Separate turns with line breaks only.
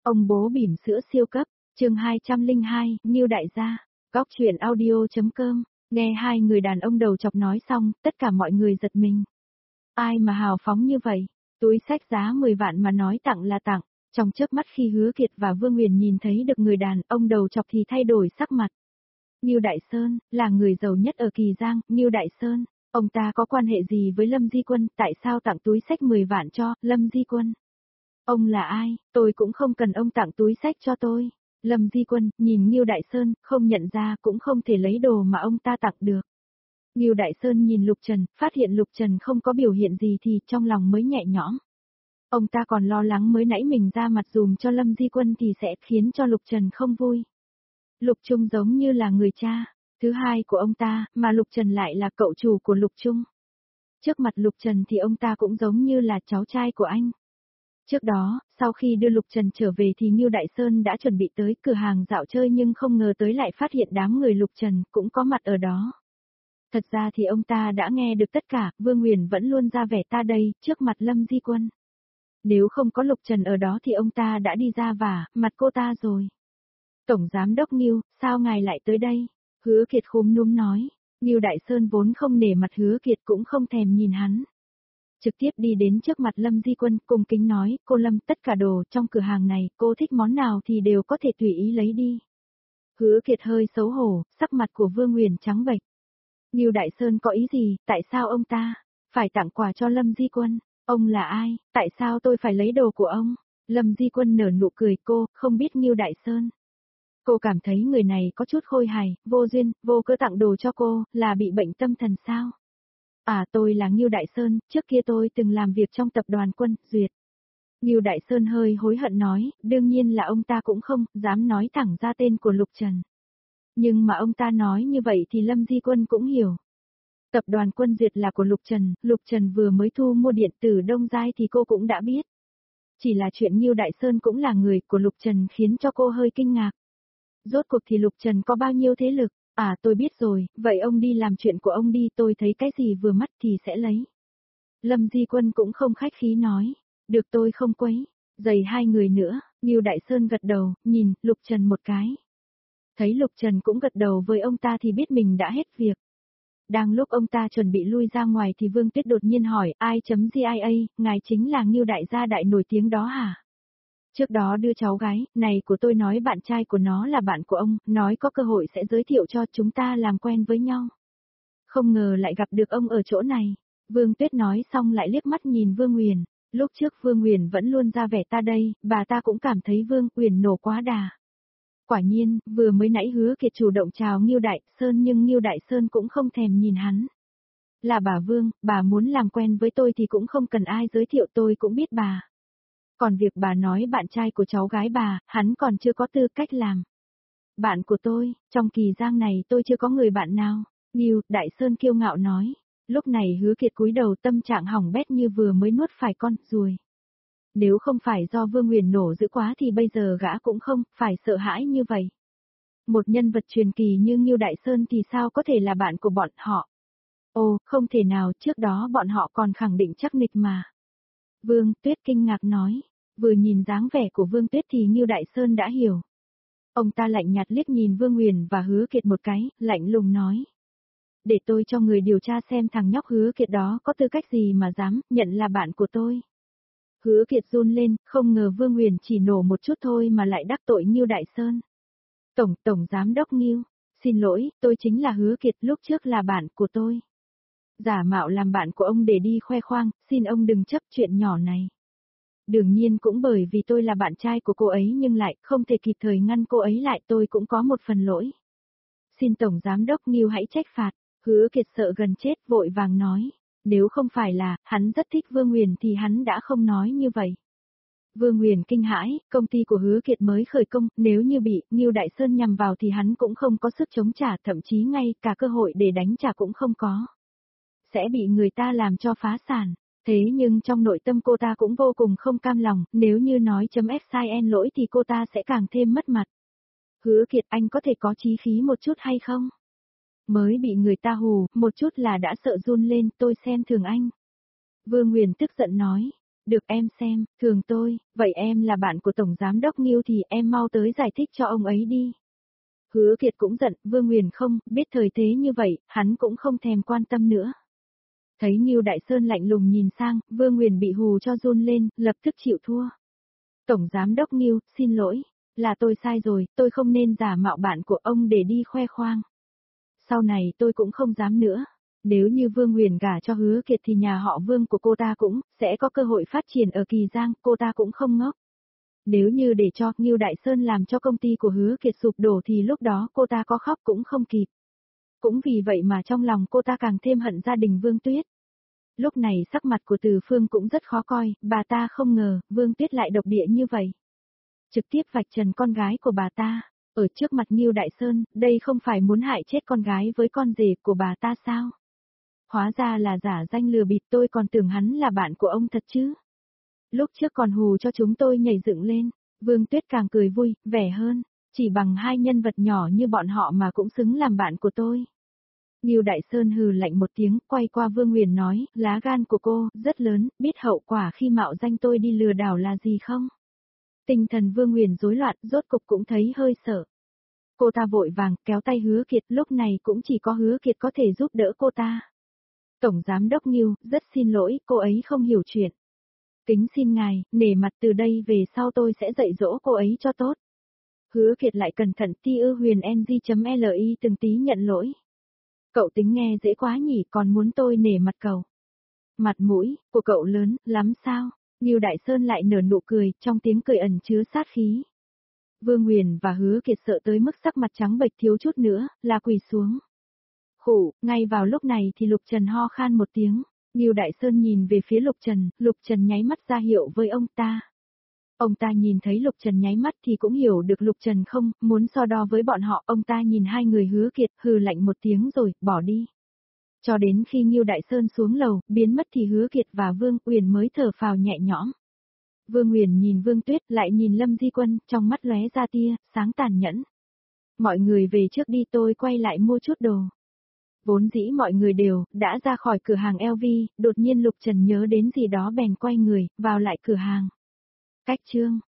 Ông bố bỉm sữa siêu cấp, chương 202, Ngưu đại gia, góc chuyện audio.com, nghe hai người đàn ông đầu chọc nói xong, tất cả mọi người giật mình. Ai mà hào phóng như vậy, túi xách giá 10 vạn mà nói tặng là tặng, trong chớp mắt khi Hứa Kiệt và Vương Huyền nhìn thấy được người đàn ông đầu chọc thì thay đổi sắc mặt. Ngưu Đại Sơn, là người giàu nhất ở Kỳ Giang, Ngưu Đại Sơn, ông ta có quan hệ gì với Lâm Di Quân, tại sao tặng túi xách 10 vạn cho Lâm Di Quân? Ông là ai, tôi cũng không cần ông tặng túi xách cho tôi. Lâm Di Quân, nhìn Ngưu Đại Sơn, không nhận ra cũng không thể lấy đồ mà ông ta tặng được. Ngưu Đại Sơn nhìn Lục Trần, phát hiện Lục Trần không có biểu hiện gì thì trong lòng mới nhẹ nhõm. Ông ta còn lo lắng mới nãy mình ra mặt dùm cho Lâm Di Quân thì sẽ khiến cho Lục Trần không vui. Lục Trung giống như là người cha, thứ hai của ông ta, mà Lục Trần lại là cậu chủ của Lục Trung. Trước mặt Lục Trần thì ông ta cũng giống như là cháu trai của anh. Trước đó, sau khi đưa Lục Trần trở về thì Ngưu Đại Sơn đã chuẩn bị tới cửa hàng dạo chơi nhưng không ngờ tới lại phát hiện đám người Lục Trần cũng có mặt ở đó. Thật ra thì ông ta đã nghe được tất cả, Vương Huyền vẫn luôn ra vẻ ta đây, trước mặt Lâm Di Quân. Nếu không có Lục Trần ở đó thì ông ta đã đi ra vả, mặt cô ta rồi. Tổng Giám đốc Ngưu, sao ngài lại tới đây? Hứa Kiệt khúm núm nói, Ngưu Đại Sơn vốn không nể mặt Hứa Kiệt cũng không thèm nhìn hắn. Trực tiếp đi đến trước mặt Lâm Di Quân, cung kính nói, cô Lâm, tất cả đồ trong cửa hàng này, cô thích món nào thì đều có thể tùy ý lấy đi. Hứa Kiệt hơi xấu hổ, sắc mặt của Vương Huyền trắng bệch. Ngưu Đại Sơn có ý gì, tại sao ông ta phải tặng quà cho Lâm Di Quân? Ông là ai, tại sao tôi phải lấy đồ của ông? Lâm Di Quân nở nụ cười, cô không biết Ngưu Đại Sơn. Cô cảm thấy người này có chút khôi hài, vô duyên, vô cớ tặng đồ cho cô, là bị bệnh tâm thần sao? À, tôi là Ngưu Đại Sơn, trước kia tôi từng làm việc trong tập đoàn Quân Duyệt. Ngưu Đại Sơn hơi hối hận nói, đương nhiên là ông ta cũng không dám nói thẳng ra tên của Lục Trần. Nhưng mà ông ta nói như vậy thì Lâm Di Quân cũng hiểu. Tập đoàn Quân Duyệt là của Lục Trần vừa mới thu mua điện tử Đông Giai thì cô cũng đã biết. Chỉ là chuyện Ngưu Đại Sơn cũng là người của Lục Trần khiến cho cô hơi kinh ngạc. Rốt cuộc thì Lục Trần có bao nhiêu thế lực? À, tôi biết rồi, vậy ông đi làm chuyện của ông đi, tôi thấy cái gì vừa mắt thì sẽ lấy. Lâm Di Quân cũng không khách khí nói, được tôi không quấy, giày hai người nữa, Ngưu Đại Sơn gật đầu, nhìn Lục Trần một cái. Thấy Lục Trần cũng gật đầu với ông ta thì biết mình đã hết việc. Đang lúc ông ta chuẩn bị lui ra ngoài thì Vương Tuyết đột nhiên hỏi, ai.GIA, ngài chính là Ngưu đại gia đại nổi tiếng đó hả? Trước đó đưa cháu gái, này của tôi nói bạn trai của nó là bạn của ông, nói có cơ hội sẽ giới thiệu cho chúng ta làm quen với nhau. Không ngờ lại gặp được ông ở chỗ này. Vương Tuyết nói xong lại liếc mắt nhìn Vương Huyền. Lúc trước Vương Huyền vẫn luôn ra vẻ ta đây, bà ta cũng cảm thấy Vương Huyền nổ quá đà. Quả nhiên, vừa mới nãy Hứa Kiệt chủ động chào Ngưu Đại Sơn nhưng Ngưu Đại Sơn cũng không thèm nhìn hắn. Là bà Vương, bà muốn làm quen với tôi thì cũng không cần ai giới thiệu, tôi cũng biết bà. Còn việc bà nói bạn trai của cháu gái bà, hắn còn chưa có tư cách làm. Bạn của tôi, trong Kỳ Giang này tôi chưa có người bạn nào. Ngưu Đại Sơn kiêu ngạo nói. Lúc này Hứa Kiệt cúi đầu, tâm trạng hỏng bét như vừa mới nuốt phải con ruồi. Nếu không phải do Vương Huyền nổ dữ quá thì bây giờ gã cũng không phải sợ hãi như vậy. Một nhân vật truyền kỳ như Ngưu Đại Sơn thì sao có thể là bạn của bọn họ? Ồ, không thể nào, trước đó bọn họ còn khẳng định chắc nịch mà. Vương Tuyết kinh ngạc nói, vừa nhìn dáng vẻ của Vương Tuyết thì Ngưu Đại Sơn đã hiểu. Ông ta lạnh nhạt liếc nhìn Vương Huyền và Hứa Kiệt một cái, lạnh lùng nói. Để tôi cho người điều tra xem thằng nhóc Hứa Kiệt đó có tư cách gì mà dám nhận là bạn của tôi. Hứa Kiệt run lên, không ngờ Vương Huyền chỉ nổ một chút thôi mà lại đắc tội Ngưu Đại Sơn. Tổng Giám đốc Ngưu, xin lỗi, tôi chính là Hứa Kiệt, lúc trước là bạn của tôi. Giả mạo làm bạn của ông để đi khoe khoang, xin ông đừng chấp chuyện nhỏ này. Đương nhiên cũng bởi vì tôi là bạn trai của cô ấy nhưng lại không thể kịp thời ngăn cô ấy lại, tôi cũng có một phần lỗi. Xin Tổng Giám đốc Ngưu hãy trách phạt. Hứa Kiệt sợ gần chết vội vàng nói. Nếu không phải là, hắn rất thích Vương Huyền thì hắn đã không nói như vậy. Vương Huyền kinh hãi, công ty của Hứa Kiệt mới khởi công, nếu như bị Ngưu Đại Sơn nhằm vào thì hắn cũng không có sức chống trả, thậm chí ngay cả cơ hội để đánh trả cũng không có. Sẽ bị người ta làm cho phá sản. Thế nhưng trong nội tâm cô ta cũng vô cùng không cam lòng, nếu như nói .fcn lỗi thì cô ta sẽ càng thêm mất mặt. Hứa Kiệt, anh có thể có chí khí một chút hay không? Mới bị người ta hù, một chút là đã sợ run lên, tôi xem thường anh. Vương Huyền tức giận nói, Được em xem, thường tôi, vậy em là bạn của Tổng Giám đốc Ngưu thì em mau tới giải thích cho ông ấy đi. Hứa Kiệt cũng giận, Vương Nguyền không, biết thời thế như vậy, hắn cũng không thèm quan tâm nữa. Thấy Ngưu Đại Sơn lạnh lùng nhìn sang, Vương Nguyền bị hù cho run lên, lập tức chịu thua. Tổng Giám đốc Ngưu, xin lỗi, là tôi sai rồi, tôi không nên giả mạo bạn của ông để đi khoe khoang. Sau này tôi cũng không dám nữa. Nếu như Vương Nguyền gả cho Hứa Kiệt thì nhà họ Vương của cô ta cũng sẽ có cơ hội phát triển ở Kỳ Giang, cô ta cũng không ngốc. Nếu như để cho Ngưu Đại Sơn làm cho công ty của Hứa Kiệt sụp đổ thì lúc đó cô ta có khóc cũng không kịp. Cũng vì vậy mà trong lòng cô ta càng thêm hận gia đình Vương Tuyết. Lúc này sắc mặt của Từ Phương cũng rất khó coi, bà ta không ngờ Vương Tuyết lại độc địa như vậy. Trực tiếp vạch trần con gái của bà ta, ở trước mặt Ngưu Đại Sơn, đây không phải muốn hại chết con gái với con rể của bà ta sao? Hóa ra là giả danh lừa bịp, tôi còn tưởng hắn là bạn của ông thật chứ. Lúc trước còn hù cho chúng tôi nhảy dựng lên, Vương Tuyết càng cười vui, vẻ hơn, chỉ bằng hai nhân vật nhỏ như bọn họ mà cũng xứng làm bạn của tôi. Ngưu Đại Sơn hừ lạnh một tiếng, quay qua Vương Nguyền nói, lá gan của cô, rất lớn, biết hậu quả khi mạo danh tôi đi lừa đảo là gì không? Tinh thần Vương Nguyền rối loạn, rốt cục cũng thấy hơi sợ. Cô ta vội vàng, kéo tay Hứa Kiệt, lúc này cũng chỉ có Hứa Kiệt có thể giúp đỡ cô ta. Tổng Giám đốc Ngưu, rất xin lỗi, cô ấy không hiểu chuyện. Kính xin ngài, nể mặt từ đây về sau tôi sẽ dạy dỗ cô ấy cho tốt. Hứa Kiệt lại cẩn thận TUHUYEN-NG.LI từng tí nhận lỗi. Cậu tính nghe dễ quá nhỉ, còn muốn tôi nể mặt cậu. Mặt mũi của cậu lớn lắm sao? Ngưu Đại Sơn lại nở nụ cười, trong tiếng cười ẩn chứa sát khí. Vương Nguyền và Hứa Kiệt sợ tới mức sắc mặt trắng bệch thiếu chút nữa, là quỳ xuống. Khủ, ngay vào lúc này thì Lục Trần ho khan một tiếng. Ngưu Đại Sơn nhìn về phía Lục Trần nháy mắt ra hiệu với ông ta. Ông ta nhìn thấy Lục Trần nháy mắt thì cũng hiểu được Lục Trần không muốn so đo với bọn họ. Ông ta nhìn hai người Hứa Kiệt, hừ lạnh một tiếng rồi, bỏ đi. Cho đến khi Ngưu Đại Sơn xuống lầu, biến mất thì Hứa Kiệt và Vương Uyển mới thở phào nhẹ nhõm. Vương Uyển nhìn Vương Tuyết, lại nhìn Lâm Di Quân, trong mắt lóe ra tia sáng tàn nhẫn. Mọi người về trước đi, tôi quay lại mua chút đồ. Vốn dĩ mọi người đều đã ra khỏi cửa hàng LV, đột nhiên Lục Trần nhớ đến gì đó bèn quay người vào lại cửa hàng. Cách chương